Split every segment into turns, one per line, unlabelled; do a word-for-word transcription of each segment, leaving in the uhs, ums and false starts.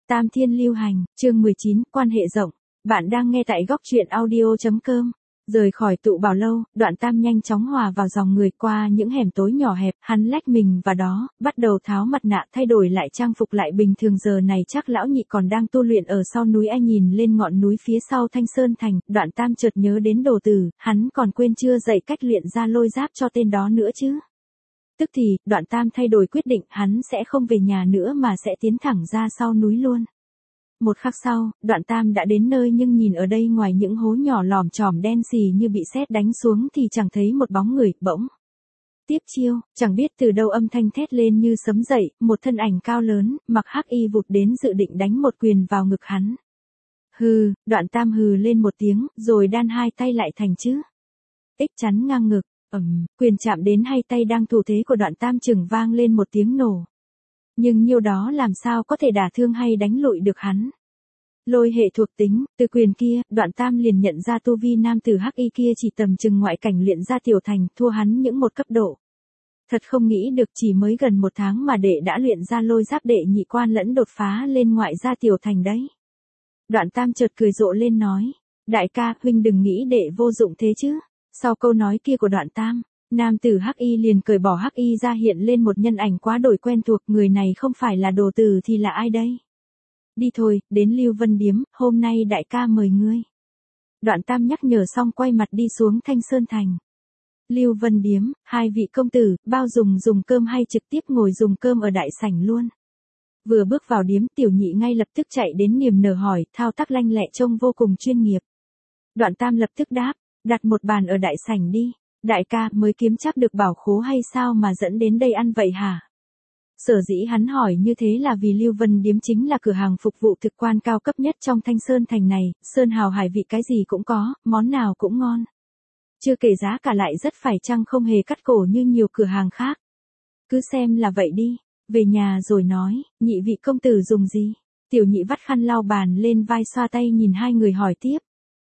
Tam Thiên Lưu Hành, chương mười chín, quan hệ rộng. Bạn đang nghe tại góc truyện audio chấm com. Rời khỏi tụ bảo lâu, Đoạn Tam nhanh chóng hòa vào dòng người qua những hẻm tối nhỏ hẹp, hắn lách mình vào đó, bắt đầu tháo mặt nạ thay đổi lại trang phục lại bình thường. Giờ này chắc lão nhị còn đang tu luyện ở sau núi. Ai nhìn lên ngọn núi phía sau Thanh Sơn Thành, Đoạn Tam chợt nhớ đến Đồ Tử, hắn còn quên chưa dạy cách luyện ra lôi giáp cho tên đó nữa chứ. Tức thì, Đoạn Tam thay đổi quyết định, hắn sẽ không về nhà nữa mà sẽ tiến thẳng ra sau núi luôn. Một khắc sau, Đoạn Tam đã đến nơi, nhưng nhìn ở đây ngoài những hố nhỏ lòm chòm đen xì như bị sét đánh xuống thì chẳng thấy một bóng người. Bỗng tiếp chiêu, chẳng biết từ đâu âm thanh thét lên như sấm dậy, một thân ảnh cao lớn, mặc hắc y vụt đến dự định đánh một quyền vào ngực hắn. Hừ, Đoạn Tam hừ lên một tiếng, rồi đan hai tay lại thành chữ X chắn ngang ngực. Ầm, quyền chạm đến hai tay đang thủ thế của Đoạn Tam, chừng vang lên một tiếng nổ. Nhưng nhiêu đó làm sao có thể đả thương hay đánh lụi được hắn. Lôi hệ thuộc tính, từ quyền kia, Đoạn Tam liền nhận ra tu vi nam tử hắc y kia chỉ tầm chừng ngoại cảnh luyện ra tiểu thành, thua hắn những một cấp độ. Thật không nghĩ được chỉ mới gần một tháng mà đệ đã luyện ra lôi giáp đệ nhị quan lẫn đột phá lên ngoại gia tiểu thành đấy. Đoạn Tam chợt cười rộ lên nói, đại ca, huynh đừng nghĩ đệ vô dụng thế chứ. Sau câu nói kia của Đoạn Tam, nam tử hắc y liền cởi bỏ hắc y ra, hiện lên một nhân ảnh quá đổi quen thuộc. Người này không phải là Đồ Tử thì là ai đây? Đi thôi, đến Lưu Vân Điếm, hôm nay đại ca mời ngươi. Đoạn Tam nhắc nhở xong quay mặt đi xuống Thanh Sơn Thành. Lưu Vân Điếm, hai vị công tử, bao dùng dùng cơm hay trực tiếp ngồi dùng cơm ở đại sảnh luôn? Vừa bước vào điếm, tiểu nhị ngay lập tức chạy đến niềm nở hỏi, thao tác lanh lẹ trông vô cùng chuyên nghiệp. Đoạn Tam lập tức đáp, đặt một bàn ở đại sảnh đi. Đại ca, mới kiếm chắc được bảo khố hay sao mà dẫn đến đây ăn vậy hả? Sở dĩ hắn hỏi như thế là vì Lưu Vân Điếm chính là cửa hàng phục vụ thực quan cao cấp nhất trong Thanh Sơn Thành này, sơn hào hải vị cái gì cũng có, món nào cũng ngon. Chưa kể giá cả lại rất phải chăng, không hề cắt cổ như nhiều cửa hàng khác. Cứ xem là vậy đi, về nhà rồi nói. Nhị vị công tử dùng gì? Tiểu nhị vắt khăn lau bàn lên vai, xoa tay nhìn hai người hỏi tiếp.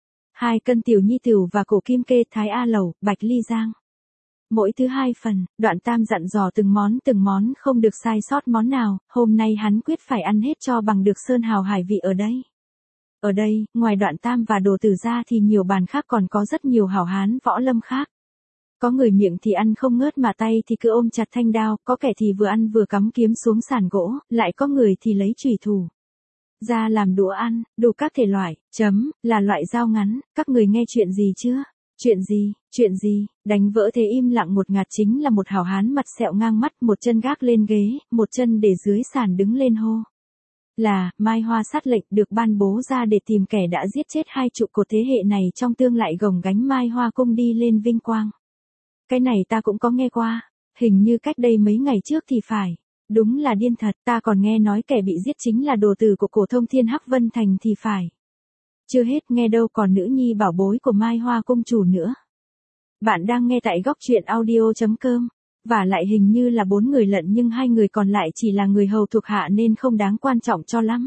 Hai cân tiểu nhi tửu và cổ kim kê, thái a lẩu, bạch ly giang. Mỗi thứ hai phần. Đoạn Tam dặn dò từng món từng món, không được sai sót món nào. Hôm nay hắn quyết phải ăn hết cho bằng được sơn hào hải vị ở đây. Ở đây, ngoài Đoạn Tam và Đồ Tử ra thì nhiều bàn khác còn có rất nhiều hảo hán võ lâm khác. Có người miệng thì ăn không ngớt mà tay thì cứ ôm chặt thanh đao, có kẻ thì vừa ăn vừa cắm kiếm xuống sàn gỗ, lại có người thì lấy chùy thủ ra làm đũa ăn, đủ các thể loại. Chấm, là loại dao ngắn. Các người nghe chuyện gì chưa? Chuyện gì, chuyện gì? Đánh vỡ thế im lặng một ngạt chính là một hảo hán mặt sẹo ngang mắt, một chân gác lên ghế, một chân để dưới sàn đứng lên hô. Là, Mai Hoa sát lệnh được ban bố ra để tìm kẻ đã giết chết hai trụ cột thế hệ này trong tương lại gồng gánh Mai Hoa cung đi lên vinh quang. Cái này ta cũng có nghe qua, hình như cách đây mấy ngày trước thì phải. Đúng là điên thật, ta còn nghe nói kẻ bị giết chính là Đồ Tử của cổ thông thiên Hắc Vân Thành thì phải. Chưa hết nghe đâu, còn nữ nhi bảo bối của Mai Hoa cung chủ nữa. Bạn đang nghe tại góc truyện audio chấm com. Và lại hình như là bốn người lận, nhưng hai người còn lại chỉ là người hầu thuộc hạ nên không đáng quan trọng cho lắm.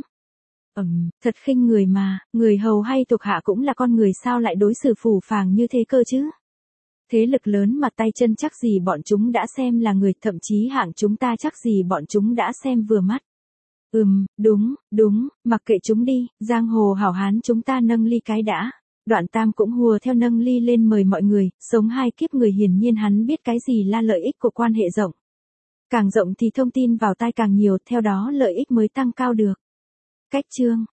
Ừm, thật khinh người mà, người hầu hay thuộc hạ cũng là con người, sao lại đối xử phù phàng như thế cơ chứ? Thế lực lớn mà tay chân chắc gì bọn chúng đã xem là người, thậm chí hạng chúng ta chắc gì bọn chúng đã xem vừa mắt. Ừm, đúng, đúng, mặc kệ chúng đi, giang hồ hảo hán chúng ta nâng ly cái đã. Đoạn Tam cũng hùa theo nâng ly lên mời mọi người, sống hai kiếp người, hiển nhiên hắn biết cái gì là lợi ích của quan hệ rộng. Càng rộng thì thông tin vào tai càng nhiều, theo đó lợi ích mới tăng cao được. Cách chương,